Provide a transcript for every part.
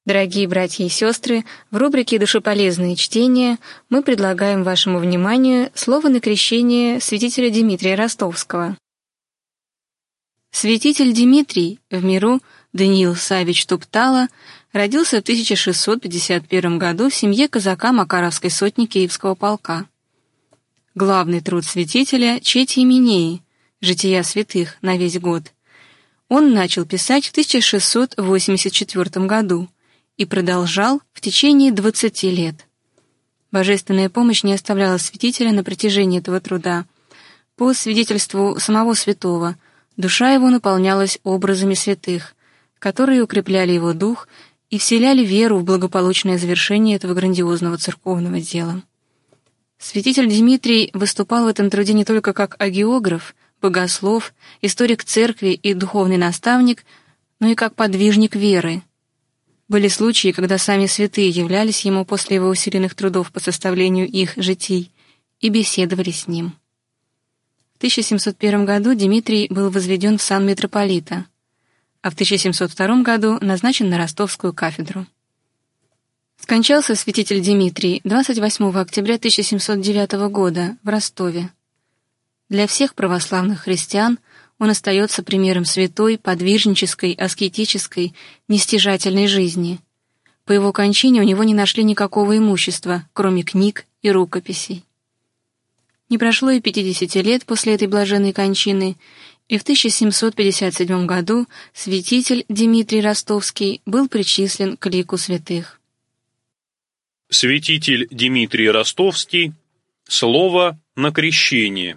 Дорогие братья и сестры, в рубрике «Душеполезные чтения» мы предлагаем вашему вниманию слово на крещение святителя Дмитрия Ростовского. Святитель Дмитрий, в миру Даниил Савич Туптала, родился в 1651 году в семье казака Макаровской сотни Киевского полка. Главный труд святителя «Чети Именеи», «Жития святых» на весь год, он начал писать в 1684 году и продолжал в течение 20 лет. Божественная помощь не оставляла святителя на протяжении этого труда. По свидетельству самого святого, душа его наполнялась образами святых, которые укрепляли его дух и вселяли веру в благополучное завершение этого грандиозного церковного дела. Святитель Дмитрий выступал в этом труде не только как агеограф, богослов, историк церкви и духовный наставник, но и как подвижник веры. Были случаи, когда сами святые являлись ему после его усиленных трудов по составлению их житий и беседовали с ним. В 1701 году Дмитрий был возведен в сан митрополита, а в 1702 году назначен на Ростовскую кафедру. Скончался святитель Дмитрий 28 октября 1709 года в Ростове. Для всех православных христиан он остается примером святой, подвижнической, аскетической, нестяжательной жизни. По его кончине у него не нашли никакого имущества, кроме книг и рукописей. Не прошло и 50 лет после этой блаженной кончины, и в 1757 году святитель Дмитрий Ростовский был причислен к лику святых. Святитель Дмитрий Ростовский. Слово на крещение.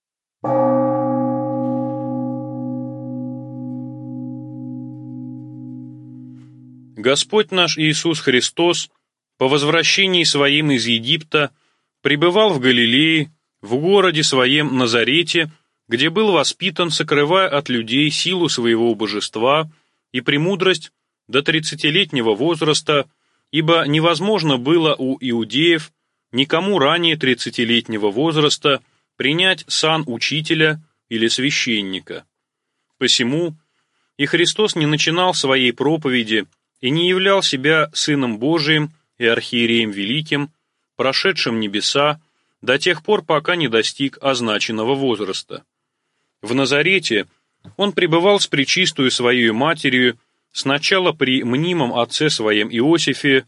Господь наш Иисус Христос по возвращении Своим из Египта пребывал в Галилее, в городе Своем Назарете, где был воспитан, сокрывая от людей силу Своего божества и премудрость до 30-летнего возраста, ибо невозможно было у иудеев никому ранее 30-летнего возраста принять сан учителя или священника. Посему и Христос не начинал своей проповеди и не являл себя Сыном Божиим и Архиереем Великим, прошедшим небеса, до тех пор, пока не достиг означенного возраста. В Назарете он пребывал с пречистою своей матерью сначала при мнимом отце своем Иосифе,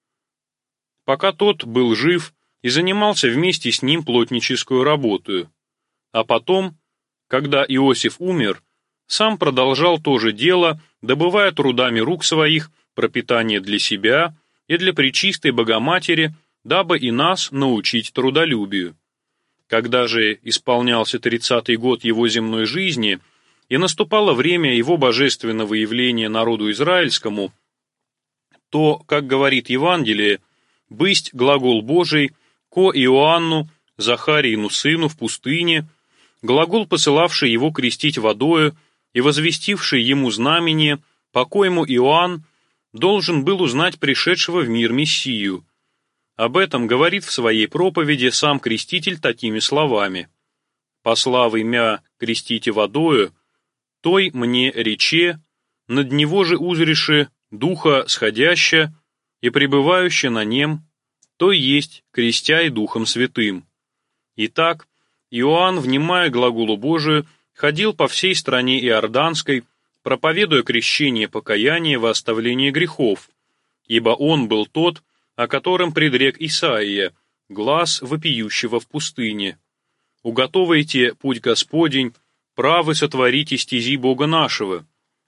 пока тот был жив и занимался вместе с ним плотническую работу, а потом, когда Иосиф умер, сам продолжал то же дело, добывая трудами рук своих пропитание для себя и для пречистой Богоматери, дабы и нас научить трудолюбию. Когда же исполнялся 30-й год его земной жизни и наступало время его божественного явления народу израильскому, то, как говорит Евангелие, «бысть глагол Божий ко Иоанну, Захарину сыну в пустыне», глагол, посылавший его крестить водою и возвестивший ему знамение, по коему Иоанн должен был узнать пришедшего в мир Мессию. Об этом говорит в своей проповеди сам креститель такими словами: «Пославый мя крестите водою, той мне рече, над него же узреше духа сходяща и пребывающая на нем, то есть крестя и Духом Святым». Итак, Иоанн, внимая глаголу Божию, ходил по всей стране Иорданской, проповедуя крещение покаяния во оставление грехов, ибо он был тот, о котором предрек Исаия, глас вопиющего в пустыне: «Уготовайте путь Господень, правы сотворите стези Бога нашего».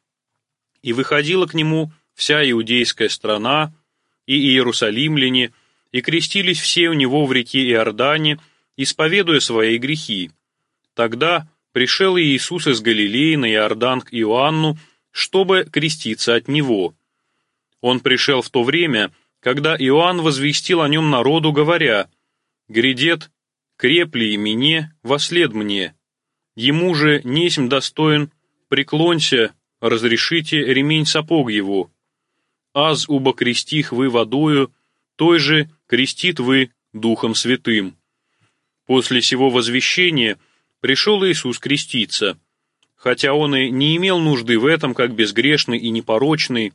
И выходила к нему вся иудейская страна, и иерусалимляне, и крестились все у него в реке Иордане, исповедуя свои грехи. Тогда пришел Иисус из Галилеи на Иордан к Иоанну, чтобы креститься от него. Он пришел в то время, когда Иоанн возвестил о нем народу, говоря: «Грядет, крепли имене, вослед мне. Ему же несмь достоин, преклонься, разрешите ремень сапог его. Аз убо крестих вы водою, той же крестит вы Духом Святым». После сего возвещения пришел Иисус креститься, хотя он и не имел нужды в этом, как безгрешный и непорочный,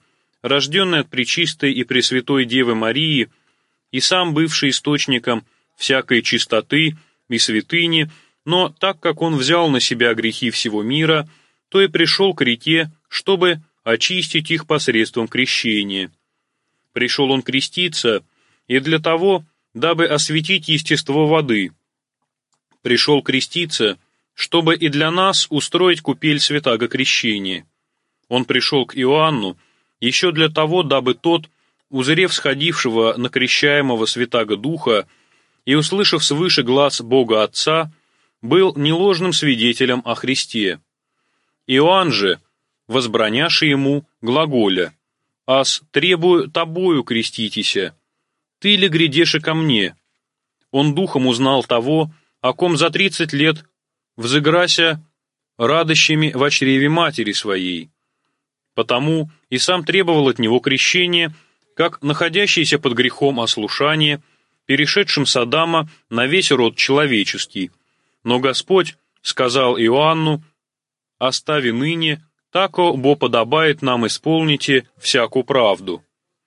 рожденный от Пречистой и Пресвятой Девы Марии, и сам бывший источником всякой чистоты и святыни, но так как он взял на себя грехи всего мира, то и пришел к реке, чтобы очистить их посредством крещения. Пришел он креститься и для того, дабы осветить естество воды. Пришел креститься, чтобы и для нас устроить купель святаго крещения. Он пришел к Иоанну еще для того, дабы тот, узрев сходившего на крещаемого святаго Духа и услышав свыше глас Бога Отца, был неложным свидетелем о Христе. Иоанн же, возбраняши ему, глаголя: «Ас требую тобою креститеся, ты ли грядеши ко мне?» Он духом узнал того, о ком за 30 лет взыграся радощами в чреве матери своей. Потому и сам требовал от него крещения, как находящийся под грехом ослушания, перешедшим с Адама на весь род человеческий. Но Господь сказал Иоанну: «Остави ныне, тако бо подобает нам исполните всякую правду».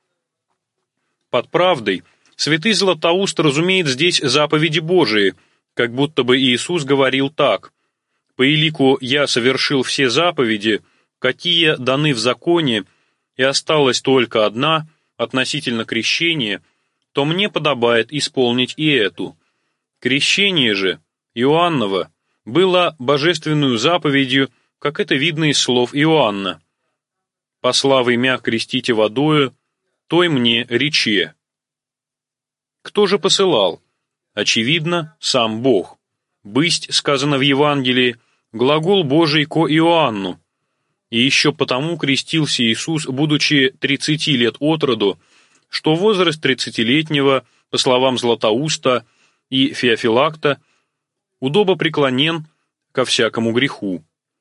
Под правдой святый Златоуст разумеет здесь заповеди Божии, как будто бы Иисус говорил так: «По елику я совершил все заповеди, какие даны в законе, и осталась только одна, относительно крещения, то мне подобает исполнить и эту». Крещение же Иоанново было божественную заповедью, как это видно из слов Иоанна: «Пославы мя крестите водою, той мне рече». Кто же посылал? Очевидно, сам Бог. «Бысть», сказано в Евангелии, глагол Божий ко Иоанну. И еще потому крестился Иисус, будучи 30 лет от роду, что возраст 30-летнего, по словам Златоуста и Феофилакта, удобо преклонен ко всякому греху.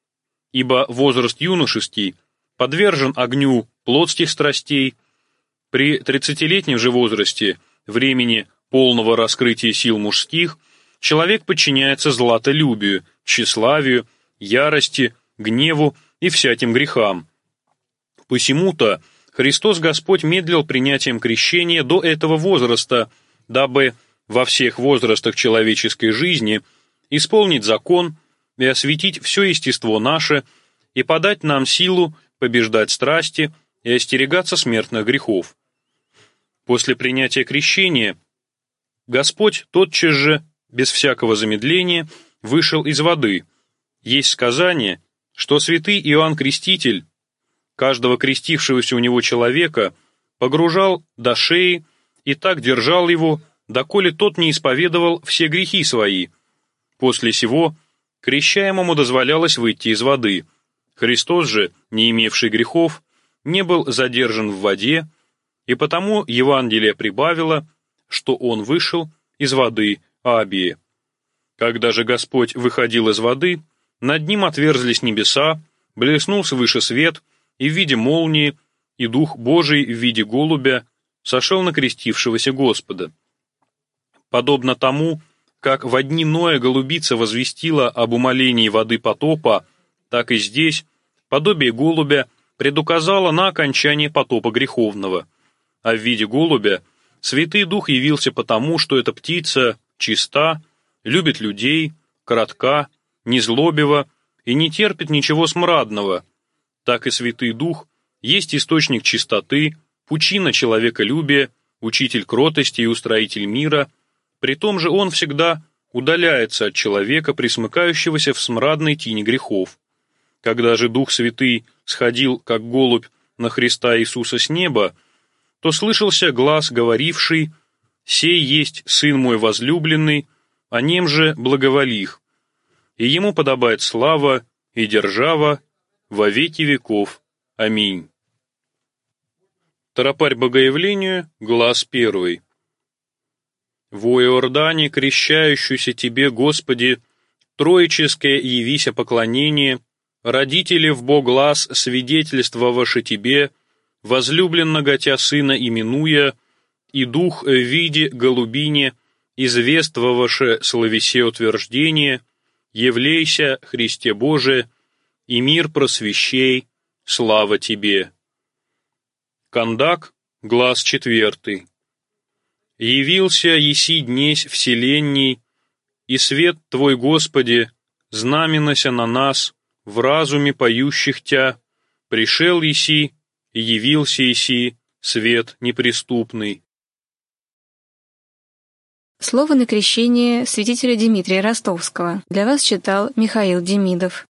Ибо возраст юношеский подвержен огню плотских страстей, при 30-летнем же возрасте, времени полного раскрытия сил мужских, человек подчиняется златолюбию, тщеславию, ярости, гневу и всяким грехам. Посему-то Христос Господь медлил принятием крещения до этого возраста, дабы во всех возрастах человеческой жизни исполнить закон и осветить все естество наше, и подать нам силу побеждать страсти и остерегаться смертных грехов. После принятия крещения Господь тотчас же, без всякого замедления, вышел из воды. Есть сказание, что святый Иоанн Креститель каждого крестившегося у него человека погружал до шеи и так держал его, доколе тот не исповедовал все грехи свои. После сего крещаемому дозволялось выйти из воды. Христос же, не имевший грехов, не был задержан в воде, и потому Евангелие прибавило, что он вышел из воды Абии. Когда же Господь выходил из воды, над ним отверзлись небеса, блеснул свыше свет, и в виде молнии, и Дух Божий в виде голубя сошел на крестившегося Господа. Подобно тому, как во дни Ноя голубица возвестила об умолении воды потопа, так и здесь подобие голубя предуказало на окончание потопа греховного. А в виде голубя Святый Дух явился потому, что эта птица чиста, любит людей, кратка, незлобива и не терпит ничего смрадного. Так и Святый Дух есть источник чистоты, пучина человеколюбия, учитель кротости и устроитель мира, при том же он всегда удаляется от человека, присмыкающегося в смрадной тени грехов. Когда же Дух Святый сходил, как голубь, на Христа Иисуса с неба, то слышался глас, говоривший: «Сей есть Сын мой возлюбленный, о нем же благоволих, и ему подобает слава и держава во веки веков. Аминь». Тропарь Богоявлению, глас 1. «Во Иордане, крещающуюся тебе, Господи, троическое явися поклонение, родители в Бог глас свидетельствовавши тебе, возлюбленного тя Сына именуя, и Дух в виде голубине, извествовавши словесе утверждение, явлейся, Христе Боже, и мир просвещей, слава тебе». Кондак, глаз 4. Явился еси днесь вселенней, и свет Твой, Господи, знаменася на нас, в разуме поющих Тя, пришел еси, и явился еси, свет неприступный. Слово на крещение святителя Дмитрия Ростовского для вас читал Михаил Демидов.